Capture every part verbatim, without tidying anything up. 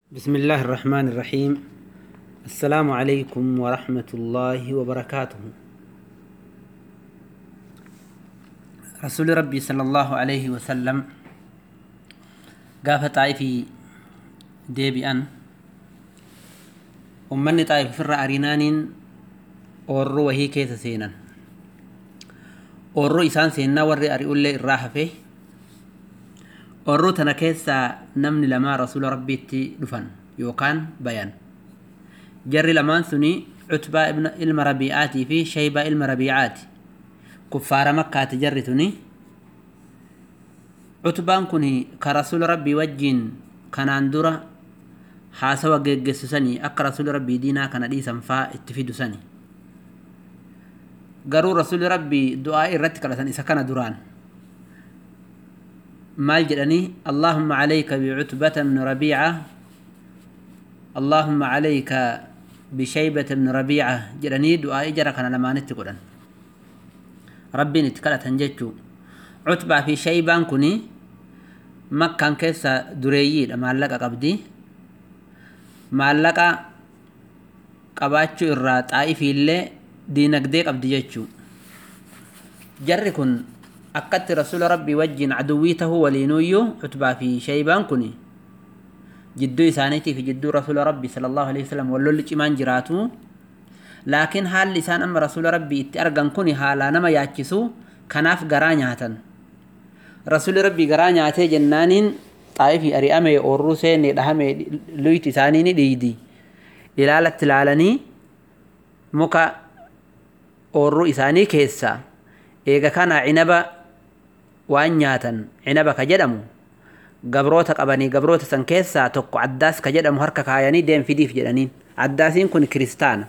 بسم الله الرحمن الرحيم. السلام عليكم ورحمة الله وبركاته. رسول ربي صلى الله عليه وسلم قافة طائفي ديبي أن أمني طائف فر أرينان أورو وهي كيس سينا أورو إسان سينا ورّي أريقول لي الراحة فيه أورو تنكيسا نمني لما رسول ربي دفن يوكان بيان جري لمان ثني عتبة ابن المربيعات في شيبة المربيعات كفار مكة تجري ثني عتبان كني كرسول ربي وجين كان اندورا حاسوا جيجسو سني أك رسول ربي دينا كان دي سنفا اتفيدو سني قروا رسول ربي دعاء الرتك لسني سكن دوران مال جدني اللهم عليك بعتبة بن ربيعة اللهم عليك بشيبة بن ربيعة جدني دعاء جرى كان لما نتقولن ربي نتكلت هنجتشو عتبة في شيبان كني مكان كيسا دريي لما لقى قبدي ما لقى قباتشو الرات آئفي اللي دينك ديك قبدي جتشو جري كن أكدت رسول ربي وجين عدويته ولينويو عتبة في شيبان كني جدو إسانيتي في جدو رسول ربي صلى الله عليه وسلم ولو اللي إيمان جراتو لكن حال لسان أم رسول ربي اتأرغن كني حالا نما ياتشسو كناف غرانياتا رسول ربي غرانياتي جنانين طائفي أريامي أوروسي ندهمي لويت إسانيني ديدي إلالة العالني مكا أورو إساني كيسا إيغا كان عنبا وانياتا عنبا كجدمو قبروتا قباني قبروتا سنكيسا توقو عداس كجدمو هركا كاياني دين في ديف جدانين عداسين كن كريستان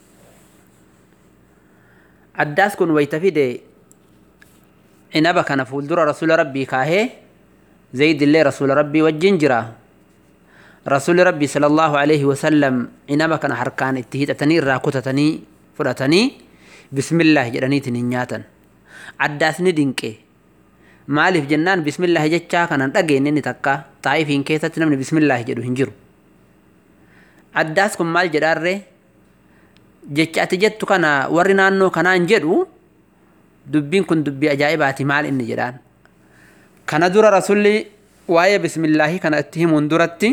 عداس كن ويتفي دي عنبا كان فولدور رسول ربي كاهي زيد اللي رسول ربي والجنجرة رسول ربي صلى الله عليه وسلم عنبا كان حركان اتهيتتني راكوتتني فرتني بسم الله جداني تنينياتا عداسني دينكي مالف جنان بسم الله جتشا كان دغيني نتكا طائفين كيست نمني بسم الله جدو هنجرو عداسكم مال جدارره جتشا تجتو كان ورنانو كان انجدو دبين كن دبي اجائباتي مال ان جدان كان دور رسولي وايه بسم الله كان اتهم اندرتي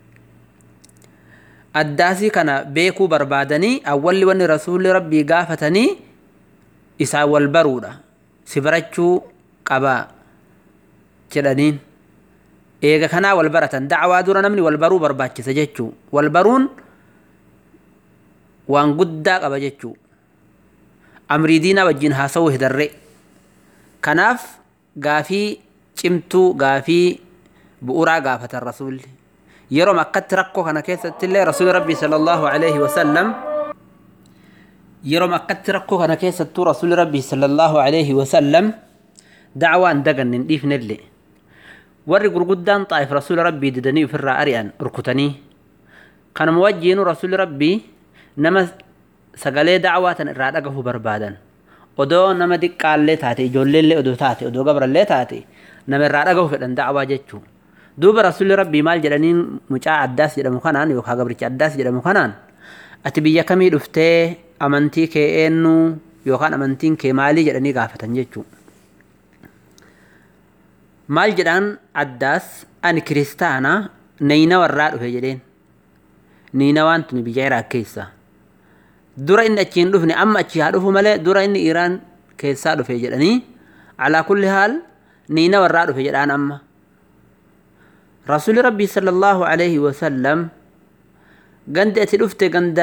عداسي كان بيكو بربادني اول ون رسول ربي غافتني إسا والبرودة سبرتشو قبا جدانين إيغا كنا والبرة دعوة دورا نمني والبرو برباتش سجتشو والبرون وان قد قبا جتشو أمري دينا وجينها سوه دري كناف غافي چمتو غافي بؤرا غافة الرسول يرو مكت رقو كان كيسة اللي رسول ربي صلى الله عليه وسلم يرو مكت رقو كان كيسة رسول ربي صلى الله عليه وسلم دعوة دقن نديف نلي ورق قدام طائف رسول ربي ددني في الرأريان ركتني كان موجين رسول ربي نما سقالي دعوة الرادقه بربادا ودو نما دي قال لي تاتي جولي لي ودو تاتي ودو قبر لي تاتي نما الرادقه فدن دعوة جتشو دوب رسول ربي مال جلانين مجاع عداس جلمو خانان يوكا قبرك عداس جلمو خانان أتبيا كمي دفتي أمانتي كي إنو يوكان أمانتين كي مالي جلاني غافة جتشو مال جدان عداس أن كريستانا نينا وراد في جدين نينا وانتني بجيرا كيسا دورا إن أتشين رفني أما أتشيها رفو ملي دورا إن إيران كيسا في جداني على كل حال نينا وراد في جدان أما رسول ربي صلى الله عليه وسلم قند أتلفت قند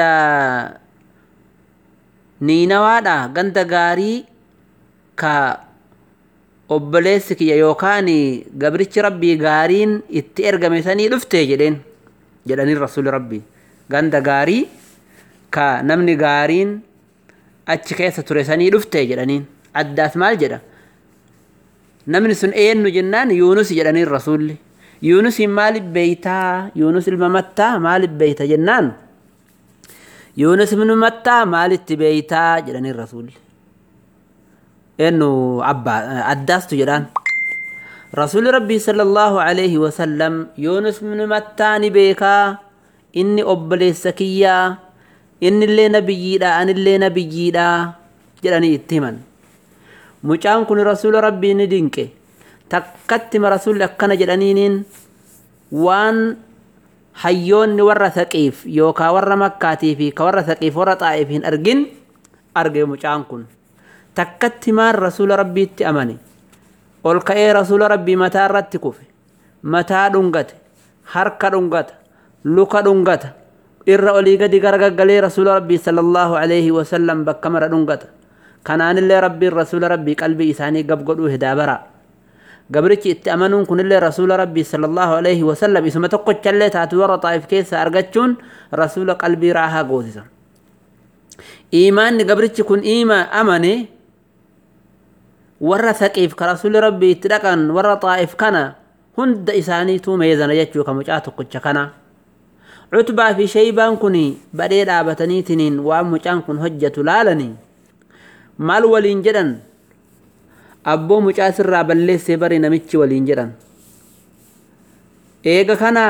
نينا وادا قند غاري كا obboleessi kiyya yookaan gabrichi rabbii gaariin itti ergame sanii dhufte jedheen jedhanii rasuuli rabbii ganda gaarii ka namni gaariin achi keessa ture sanii dhufte jedhaniin addaas maal jedha namni sun eenyu jennaan yuunus jedhanii rasuulli yuunusin maaliif beeytaa yuunus ilma mattaa maaliif beeyta jennaan yuunus ilma mattaa maalitti beeytaa jedhanii rasuulli إنه عبا عداس تجران رسول ربي صلى الله عليه وسلم يونس من متاني بيكا inni obboleessa kiyyaa inni illee nabiyyiidha ani illee nabiyyiidha jedhanii itti himan mucaan kun rasuula rabbii ni dinqe takkatti ma rasuulli akkana jedhaniiniin waan hayyoonni warra Thaqiif yookaa warra Makkaatii fi ka warra Thaqiif warra Xaa'if hin argin arge mucaan kun takkatti maan rasuula rabbiitti amane ol ka'ee rasuula rabbii mataa irratti kufe mataa dhungate harka dhungata luka dhungata irra olii gadi gargaggalee rasuula rabbii sallallahu alayhi wasallam bakka mara dhungata kanaanillee rabbiin rasuula rabbii qalbii isaanii gab godhuu hidaabara gabrichi itti amanuun kunillee rasuula rabbii sallallahu alayhi wasallam isuma tokkochallee taatu warra Xaa'if keessa argachuun rasuula qalbii raahaa goosisa iimaanni gabrichi kun iima amane warra Thaqiif ka rasuuli rabbii itti dhaqan warra Xaa'if kana hunda isaaniitu meezana jechuu ka mucaa tokkocha kana Utbaa fi Shaybaan kun badhee dhaabataniitiniin waan mucaan kun hojjetu laalanii maal waliin jedhan abboo mucaa sirraa balleessee bari namichi waliin jedhan eega kana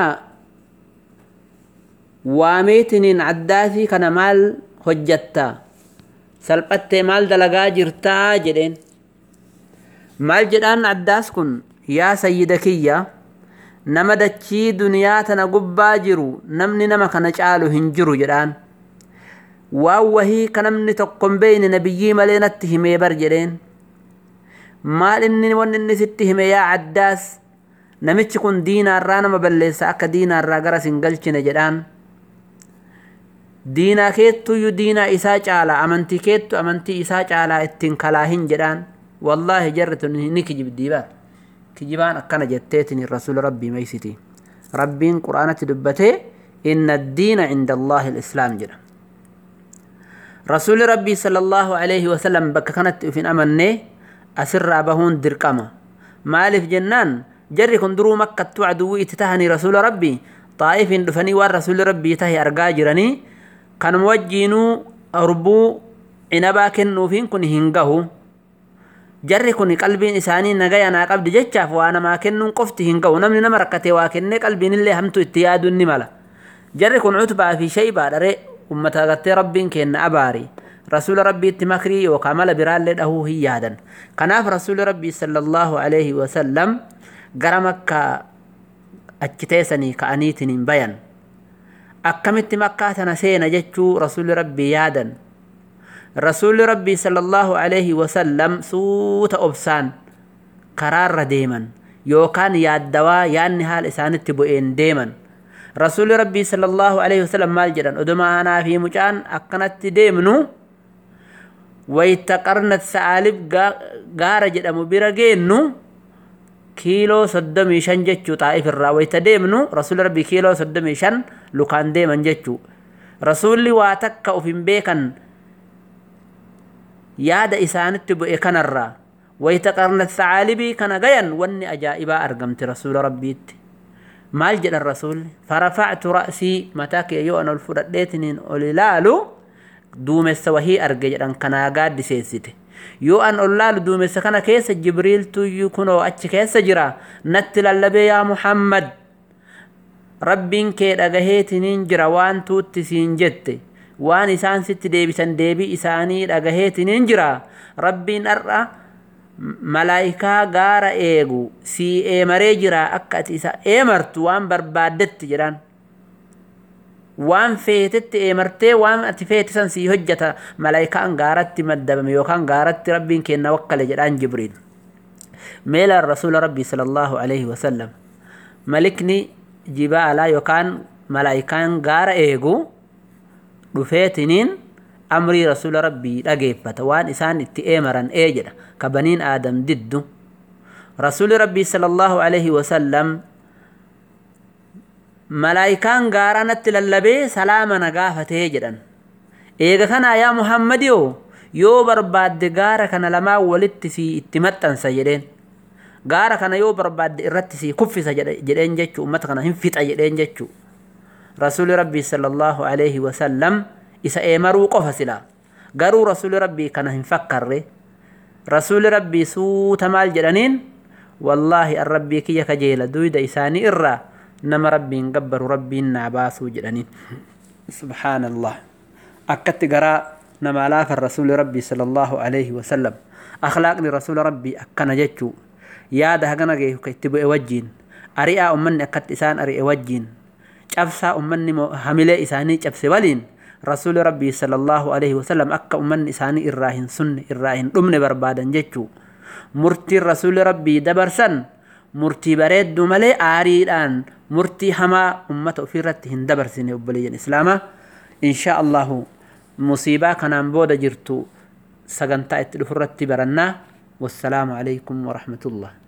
waameetiniin addaasii kana maal hojjatta salphattee maal dalagaa jirtaa jedheen maal jedhaan addaas kun yaa sayyida kiyya nama dachii duniyaa tana gubbaa jiru namni nama kana caalu hin jiru jedhaan waan wahii ka namni tokko hin beeyne nabiyyii malee natti himee bar jedheen maal inni wanni inni sitti hime yaa addaas namichi kun diinaarraa nama balleessa akka diinaarraa gara sin galchine jedhaan diinaa keettuyyuu diinaa isaa caalaa amantii keettu amantii isaa caalaa ittiin kalaahin jedhaan والله جرت نكي جبديبات كجبان أكنا جتيتني الرسول ربي ميسيتي ربي قرآن تدبته إن الدين عند الله الإسلام جدا رسول ربي صلى الله عليه وسلم بك كانت في أمنه أسر أبهون درقما مالف جنان جري كندرو مكة توعدو اتتهني رسول ربي طائف دفني والرسول ربي تهي أرقاجرني كان موجينو أربو عنبا كنو فين كن هنقه jarri kun qalbiin isaanii nagaya naa qabdi jechaaf waan ma kennuun qofti hin ga'u namni nama rakkate waa kenne qalbiin illee hamtu itti yaaduun ni mala jarri kun Utbaa fi Shaybaa dhare ummata gattee rabbiin kenna abaari rasuula rabbiitti makrii yookaan mala biraallee dhahuu hin yaadan kanaaf rasuula rabbii sallallahu alayhi wa sallam gara Makkaa achi teessanii ka'aniitiin bayan akkamitti Makkaa tana seena jechuu rasuuli rabbii yaadan رسول ربي صلى الله عليه وسلم سوت أبسان قرار ديما يوكان يادوا ياني هال إسان التبوئين ديما رسول ربي صلى الله عليه وسلم مال جدا أدما أنا في مجان أقنت ديمنو ويتقرنت سعالب غار جدا مبيرجينو كيلو صدمي شن جتشو طائف الرا ويتديمنو رسول ربي كيلو صدمي شن لكان ديما جتشو رسول واتك أفين بيكن yaada isaanitti bu'e kanarraa waytaqarnat tha'aalibii kana gayan wanni ajaa'ibaa argamti rasuula rabbiitti maal jedhan rasuulli farafa'tu ra'sii mataa kee yoo an ol fudhadheetiniin ol ilaalu duumessa wahii arge jedhan kanaa gaaddiseessite yoo an ol laalu duumessa kana keessa jibriiltuyyuu kunoo achi keessa jira natti lallabee yaa Muhammad rabbiin kee dhagaheetiniin jira waan tuutti siin jette waan isaan sitti deebisan deebii isaanii dhagaheetiniin jira rabbiin ar'a malaayikaa gaara eegu sii eemaree jira akka ati isa eemartu waan barbaaddetti jedhan waan feetetti eemartee waan ati feetisan sii hojjata malaayikaan gaaratti maddabame yookaan gaaratti rabbiin kenna wakkale jedhaan Jibriil meela rasuula rabbii sallallahu alayhi wasallam malikni jibaalaa yookaan malaayikaan gaara eegu dhufeetiniin amrii rasuula rabbii dhageeffata waan isaan itti eemaran ee jedha ka baniin aadam diddu rasuuli rabbii sallallahu alayhi wasallam malaayikaan gaaranatti lallabee salaama nagaafatee jedhan eega kana yaa Muhammadiyo yoo barbaadde gaara kana lamaa walitti si itti maxxansa jedheen gaara kana yoo barbaadde irratti si kuffisa jedheen jechuu ummata kana hin fixa jedheen jechuu rasuuli rabbii sallallahu alayhi wasallam isa eemaruu qofa sila garuu rasuuli rabbii kana hin fakkarre rasuuli rabbii suuta maal jedhaniin wallaahi arrabbii kiyya kajeela duyda isaanii irraa نما ربي نقبر ربي نعباسو جلني سبحان الله أكت قراء نما لاف الرسول ربي صلى الله عليه وسلم أخلاقني رسول ربي أكنا جتشو يا ده هجنا جيه كتبوا أوجين أريء أمني أكت إسان أريء أوجين أفسا أمني حملة إساني أفسي ولين رسول ربي صلى الله عليه وسلم أكا أمني إساني إراهن سن إراهن أمني بربادا جتشو مرتي رسول ربي دبرسن مرتي بريد ملي آريدان مرتي هما أمته في رتهن دبرسن يبليين إسلاما إن شاء الله مصيبة كان بودا جرتو سغنتا اتلف رتي برنا والسلام عليكم ورحمة الله